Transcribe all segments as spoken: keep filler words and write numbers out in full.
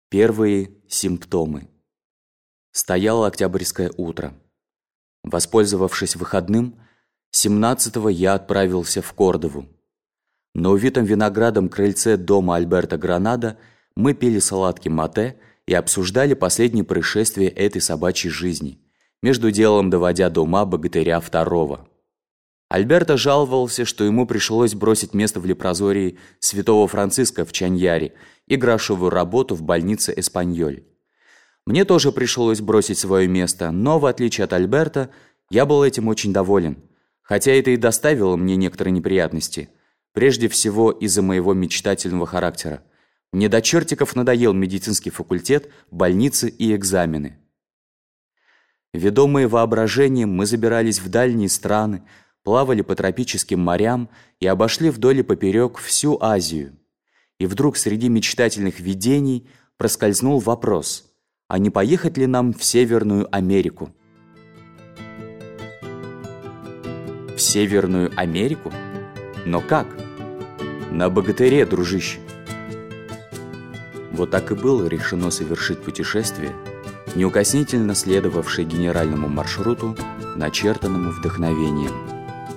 Первые симптомы. Стояло октябрьское утро. Воспользовавшись выходным, семнадцатого я отправился в Кордову. На увитом виноградом крыльце дома Альберто Гранада мы пили салатки матэ и обсуждали последние происшествия этой собачьей жизни, между делом доводя до ума богатыря второго. Альберто жаловался, что ему пришлось бросить место в лепрозории святого Франциска в Чаньяре и грошовую работу в больнице Эспаньоль. Мне тоже пришлось бросить свое место, но, в отличие от Альберто, я был этим очень доволен, хотя это и доставило мне некоторые неприятности, прежде всего из-за моего мечтательного характера. Мне до чертиков надоел медицинский факультет, больницы и экзамены. Ведомые воображением, мы забирались в дальние страны, плавали по тропическим морям и обошли вдоль и поперек всю Азию. И вдруг среди мечтательных видений проскользнул вопрос, а не поехать ли нам в Северную Америку? В Северную Америку? Но как? На богатыре, дружище. Вот так и было решено совершить путешествие, неукоснительно следовавшее генеральному маршруту, начертанному вдохновением.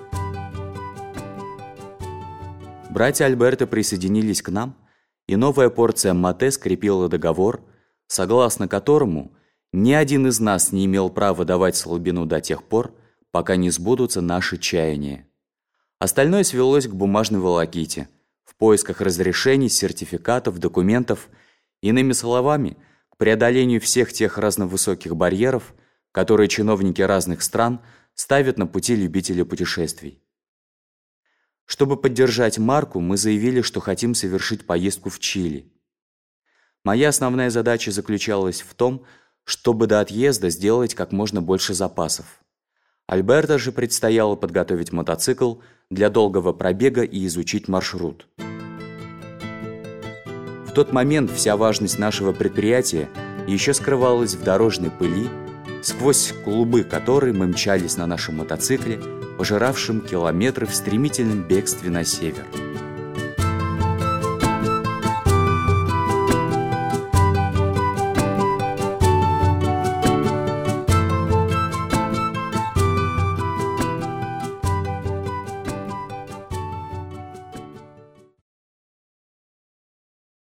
Братья Альберто присоединились к нам, и новая порция матэ скрепила договор, согласно которому ни один из нас не имел права давать слабину до тех пор, пока не сбудутся наши чаяния. Остальное свелось к бумажной волоките, в поисках разрешений, сертификатов, документов, иными словами, к преодолению всех тех разновысоких барьеров, которые чиновники разных стран ставят на пути любителей путешествий. Чтобы поддержать марку, мы заявили, что хотим совершить поездку в Чили. Моя основная задача заключалась в том, чтобы до отъезда сделать как можно больше запасов. Альберто же предстояло подготовить мотоцикл для долгого пробега и изучить маршрут. В тот момент вся важность нашего предприятия еще скрывалась в дорожной пыли, сквозь клубы которой мы мчались на нашем мотоцикле, пожиравшим километры в стремительном бегстве на север.